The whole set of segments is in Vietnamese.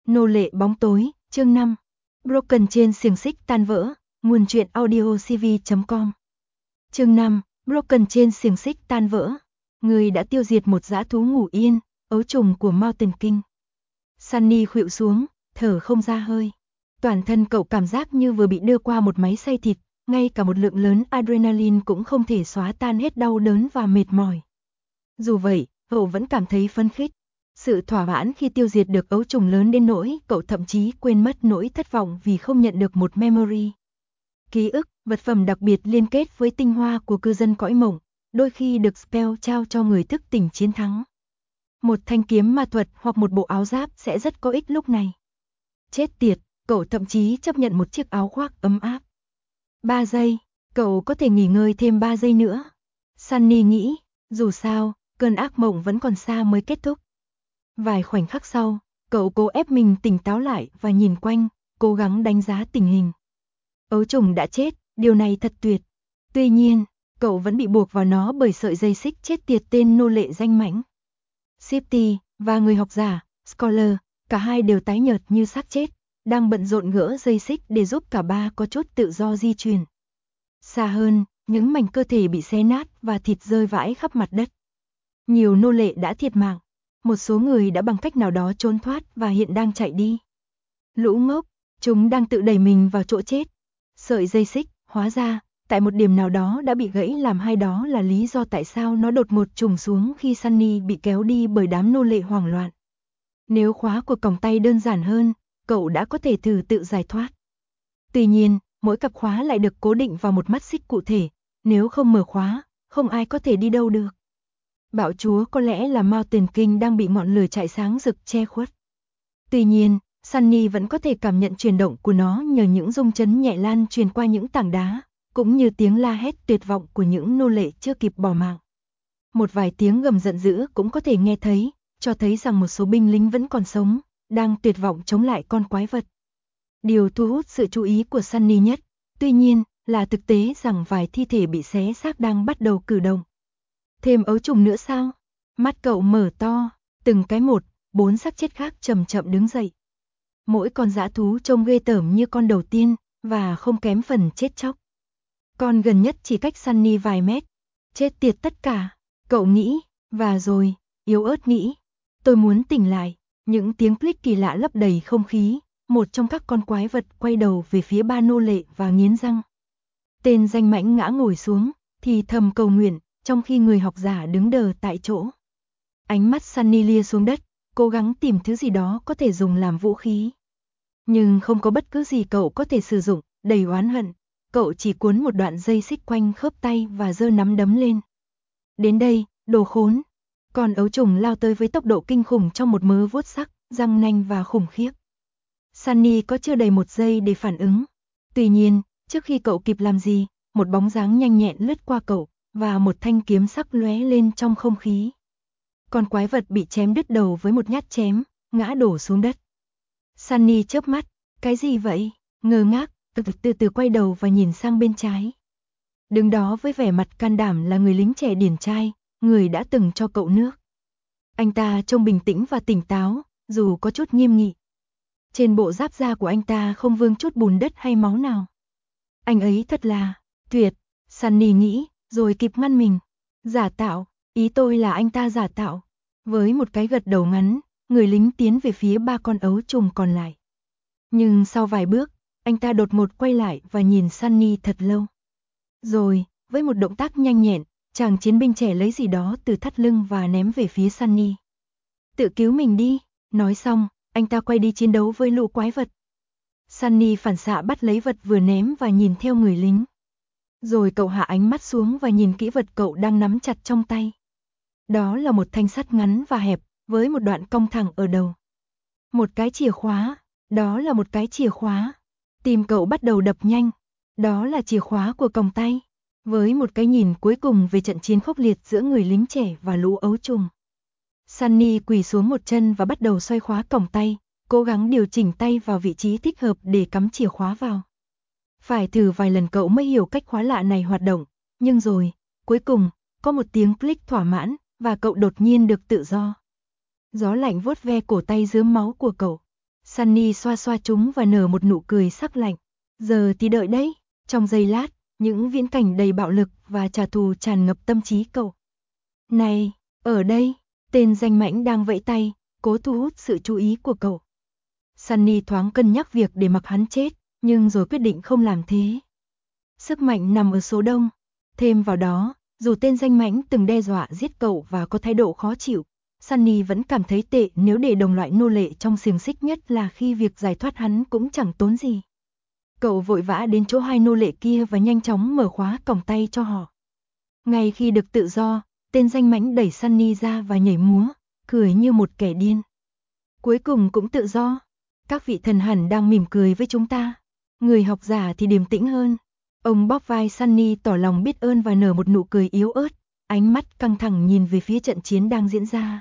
Nô lệ bóng tối, chương 5. Broken trên xiềng xích tan vỡ, nguồn truyện audio cv.com. Chương 5. Broken trên xiềng xích tan vỡ. Người đã tiêu diệt một dã thú ngủ yên, ấu trùng của Mountain King. Sunny khuỵu xuống, thở không ra hơi. Toàn thân cậu cảm giác như vừa bị đưa qua một máy xay thịt, ngay cả một lượng lớn adrenaline cũng không thể xóa tan hết đau đớn và mệt mỏi. Dù vậy, cậu vẫn cảm thấy phấn khích. Sự thỏa mãn khi tiêu diệt được ấu trùng lớn đến nỗi cậu thậm chí quên mất nỗi thất vọng vì không nhận được một memory. Ký ức, vật phẩm đặc biệt liên kết với tinh hoa của cư dân cõi mộng, đôi khi được spell trao cho người thức tỉnh chiến thắng. Một thanh kiếm ma thuật hoặc một bộ áo giáp sẽ rất có ích lúc này. Chết tiệt, cậu thậm chí chấp nhận một chiếc áo khoác ấm áp. 3 giây, cậu có thể nghỉ ngơi thêm 3 giây nữa. Sunny nghĩ, dù sao, cơn ác mộng vẫn còn xa mới kết thúc. Vài khoảnh khắc sau, cậu cố ép mình tỉnh táo lại và nhìn quanh, cố gắng đánh giá tình hình. Ấu trùng đã chết, điều này thật tuyệt. Tuy nhiên, cậu vẫn bị buộc vào nó bởi sợi dây xích chết tiệt tên nô lệ danh mãnh. Shifty và người học giả, Scholar, cả hai đều tái nhợt như xác chết, đang bận rộn gỡ dây xích để giúp cả ba có chút tự do di chuyển. Xa hơn, những mảnh cơ thể bị xé nát và thịt rơi vãi khắp mặt đất. Nhiều nô lệ đã thiệt mạng. Một số người đã bằng cách nào đó trốn thoát và hiện đang chạy đi. Lũ ngốc, chúng đang tự đẩy mình vào chỗ chết. Sợi dây xích, hóa ra, tại một điểm nào đó đã bị gãy làm hai, đó là lý do tại sao nó đột ngột trùng xuống khi Sunny bị kéo đi bởi đám nô lệ hoảng loạn. Nếu khóa của còng tay đơn giản hơn, cậu đã có thể thử tự giải thoát. Tuy nhiên, mỗi cặp khóa lại được cố định vào một mắt xích cụ thể, nếu không mở khóa, không ai có thể đi đâu được. Bạo chúa có lẽ là Mountain King đang bị ngọn lửa chạy sáng rực che khuất. Tuy nhiên, Sunny vẫn có thể cảm nhận chuyển động của nó nhờ những rung chấn nhẹ lan truyền qua những tảng đá, cũng như tiếng la hét tuyệt vọng của những nô lệ chưa kịp bỏ mạng. Một vài tiếng gầm giận dữ cũng có thể nghe thấy, cho thấy rằng một số binh lính vẫn còn sống, đang tuyệt vọng chống lại con quái vật. Điều thu hút sự chú ý của Sunny nhất, tuy nhiên, là thực tế rằng vài thi thể bị xé xác đang bắt đầu cử động. Thêm ấu trùng nữa sao? Mắt cậu mở to, từng cái một, 4 xác chết khác chậm chậm đứng dậy. Mỗi con dã thú trông ghê tởm như con đầu tiên, và không kém phần chết chóc. Con gần nhất chỉ cách Sunny vài mét. Chết tiệt tất cả, cậu nghĩ, và rồi, yếu ớt nghĩ. Tôi muốn tỉnh lại, những tiếng click kỳ lạ lấp đầy không khí, một trong các con quái vật quay đầu về phía ba nô lệ và nghiến răng. Tên danh mãnh ngã ngồi xuống, thì thầm cầu nguyện, trong khi người học giả đứng đờ tại chỗ. Ánh mắt Sunny lia xuống đất, cố gắng tìm thứ gì đó có thể dùng làm vũ khí. Nhưng không có bất cứ gì cậu có thể sử dụng, đầy oán hận. Cậu chỉ cuốn một đoạn dây xích quanh khớp tay và giơ nắm đấm lên. Đến đây, đồ khốn. Con ấu trùng lao tới với tốc độ kinh khủng trong một mớ vuốt sắc, răng nanh và khủng khiếp. Sunny có chưa đầy 1 giây để phản ứng. Tuy nhiên, trước khi cậu kịp làm gì, một bóng dáng nhanh nhẹn lướt qua cậu, và một thanh kiếm sắc lóe lên trong không khí. Con quái vật bị chém đứt đầu với một nhát chém, ngã đổ xuống đất. Sunny chớp mắt, cái gì vậy? Ngơ ngác, từ từ quay đầu và nhìn sang bên trái. Đứng đó với vẻ mặt can đảm là người lính trẻ điển trai, người đã từng cho cậu nước. Anh ta trông bình tĩnh và tỉnh táo, dù có chút nghiêm nghị. Trên bộ giáp da của anh ta không vương chút bùn đất hay máu nào. Anh ấy thật là tuyệt, Sunny nghĩ, rồi kịp ngăn mình. Giả tạo, ý tôi là anh ta giả tạo. Với một cái gật đầu ngắn, người lính tiến về phía ba con ấu trùng còn lại. Nhưng sau vài bước, anh ta đột ngột quay lại và nhìn Sunny thật lâu. Rồi, với một động tác nhanh nhẹn, chàng chiến binh trẻ lấy gì đó từ thắt lưng và ném về phía Sunny. Tự cứu mình đi, nói xong, anh ta quay đi chiến đấu với lũ quái vật. Sunny phản xạ bắt lấy vật vừa ném và nhìn theo người lính. Rồi cậu hạ ánh mắt xuống và nhìn kỹ vật cậu đang nắm chặt trong tay. Đó là một thanh sắt ngắn và hẹp, với một đoạn cong thẳng ở đầu. Một cái chìa khóa, đó là một cái chìa khóa. Tim cậu bắt đầu đập nhanh, đó là chìa khóa của còng tay. Với một cái nhìn cuối cùng về trận chiến khốc liệt giữa người lính trẻ và lũ ấu trùng. Sunny quỳ xuống một chân và bắt đầu xoay khóa còng tay, cố gắng điều chỉnh tay vào vị trí thích hợp để cắm chìa khóa vào. Phải thử vài lần cậu mới hiểu cách khóa lạ này hoạt động, nhưng rồi, cuối cùng, có một tiếng click thỏa mãn, và cậu đột nhiên được tự do. Gió lạnh vuốt ve cổ tay rướm máu của cậu. Sunny xoa xoa chúng và nở một nụ cười sắc lạnh. Giờ thì đợi đấy. Trong giây lát, những viễn cảnh đầy bạo lực và trả thù tràn ngập tâm trí cậu. Này, ở đây, tên danh mãnh đang vẫy tay, cố thu hút sự chú ý của cậu. Sunny thoáng cân nhắc việc để mặc hắn chết, nhưng rồi quyết định không làm thế. Sức mạnh nằm ở số đông. Thêm vào đó, dù tên danh mãnh từng đe dọa giết cậu và có thái độ khó chịu, Sunny vẫn cảm thấy tệ nếu để đồng loại nô lệ trong xiềng xích, nhất là khi việc giải thoát hắn cũng chẳng tốn gì. Cậu vội vã đến chỗ hai nô lệ kia và nhanh chóng mở khóa còng tay cho họ. Ngay khi được tự do, tên danh mãnh đẩy Sunny ra và nhảy múa, cười như một kẻ điên. Cuối cùng cũng tự do. Các vị thần hẳn đang mỉm cười với chúng ta. Người học giả thì điềm tĩnh hơn. Ông bóp vai Sunny tỏ lòng biết ơn và nở một nụ cười yếu ớt, ánh mắt căng thẳng nhìn về phía trận chiến đang diễn ra.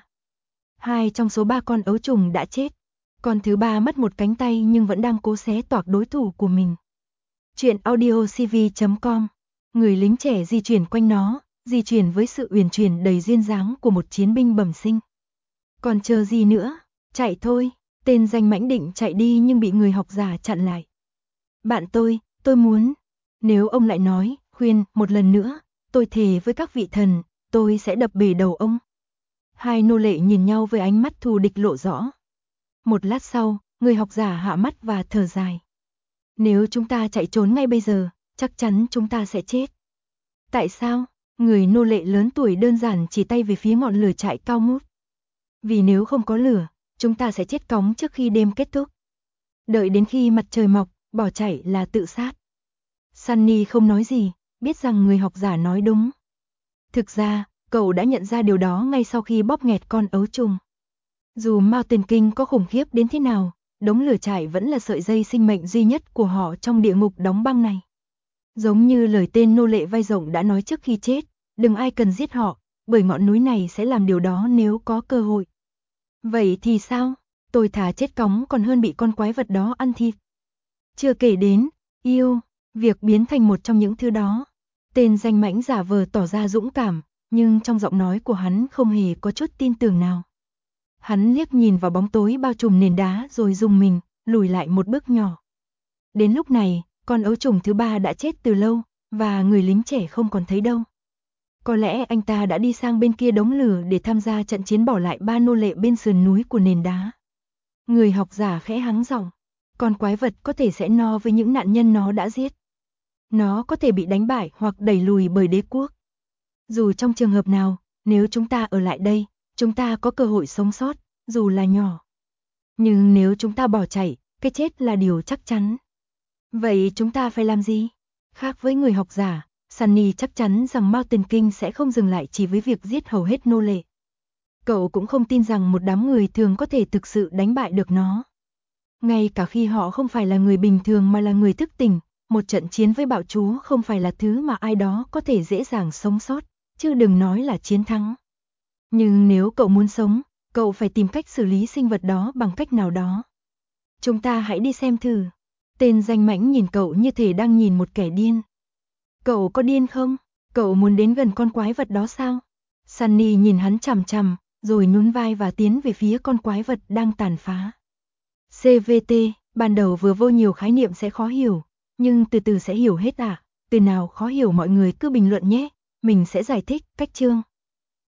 2 trong số 3 con ấu trùng đã chết. Con thứ 3 mất một cánh tay nhưng vẫn đang cố xé toạc đối thủ của mình. Chuyện audiocv.com. Người lính trẻ di chuyển quanh nó, di chuyển với sự uyển chuyển đầy duyên dáng của một chiến binh bẩm sinh. Còn chờ gì nữa, chạy thôi. Tên danh mãnh định chạy đi nhưng bị người học giả chặn lại. Bạn tôi muốn. Nếu ông lại nói, khuyên, một lần nữa, tôi thề với các vị thần, tôi sẽ đập bể đầu ông. Hai nô lệ nhìn nhau với ánh mắt thù địch lộ rõ. Một lát sau, người học giả hạ mắt và thở dài. Nếu chúng ta chạy trốn ngay bây giờ, chắc chắn chúng ta sẽ chết. Tại sao? Người nô lệ lớn tuổi đơn giản chỉ tay về phía ngọn lửa trại cao ngút. Vì nếu không có lửa, chúng ta sẽ chết cóng trước khi đêm kết thúc. Đợi đến khi mặt trời mọc, bỏ chạy là tự sát. Sunny không nói gì, biết rằng người học giả nói đúng. Thực ra, cậu đã nhận ra điều đó ngay sau khi bóp nghẹt con ấu trùng. Dù Mountain King có khủng khiếp đến thế nào, đống lửa trại vẫn là sợi dây sinh mệnh duy nhất của họ trong địa ngục đóng băng này. Giống như lời tên nô lệ vai rộng đã nói trước khi chết, đừng ai cần giết họ, bởi ngọn núi này sẽ làm điều đó nếu có cơ hội. Vậy thì sao? Tôi thà chết cóng còn hơn bị con quái vật đó ăn thịt. Chưa kể đến, yêu, việc biến thành một trong những thứ đó. Tên danh mãnh giả vờ tỏ ra dũng cảm, nhưng trong giọng nói của hắn không hề có chút tin tưởng nào. Hắn liếc nhìn vào bóng tối bao trùm nền đá rồi rùng mình, lùi lại một bước nhỏ. Đến lúc này, con ấu trùng thứ 3 đã chết từ lâu, và người lính trẻ không còn thấy đâu. Có lẽ anh ta đã đi sang bên kia đống lửa để tham gia trận chiến, bỏ lại 3 nô lệ bên sườn núi của nền đá. Người học giả khẽ hắng giọng, con quái vật có thể sẽ no với những nạn nhân nó đã giết. Nó có thể bị đánh bại hoặc đẩy lùi bởi đế quốc. Dù trong trường hợp nào, nếu chúng ta ở lại đây, chúng ta có cơ hội sống sót, dù là nhỏ. Nhưng nếu chúng ta bỏ chạy, cái chết là điều chắc chắn. Vậy chúng ta phải làm gì? Khác với người học giả, Sunny chắc chắn rằng Mountain King sẽ không dừng lại chỉ với việc giết hầu hết nô lệ. Cậu cũng không tin rằng một đám người thường có thể thực sự đánh bại được nó. Ngay cả khi họ không phải là người bình thường mà là người thức tỉnh, một trận chiến với bạo chúa không phải là thứ mà ai đó có thể dễ dàng sống sót, chứ đừng nói là chiến thắng. Nhưng nếu cậu muốn sống, cậu phải tìm cách xử lý sinh vật đó bằng cách nào đó. Chúng ta hãy đi xem thử. Tên danh mãnh nhìn cậu như thể đang nhìn một kẻ điên. Cậu có điên không? Cậu muốn đến gần con quái vật đó sao? Sunny nhìn hắn chằm chằm, rồi nhún vai và tiến về phía con quái vật đang tàn phá. CVT, ban đầu vừa vô nhiều khái niệm sẽ khó hiểu, nhưng từ từ sẽ hiểu hết à? Từ nào khó hiểu mọi người cứ bình luận nhé, mình sẽ giải thích. Cách chương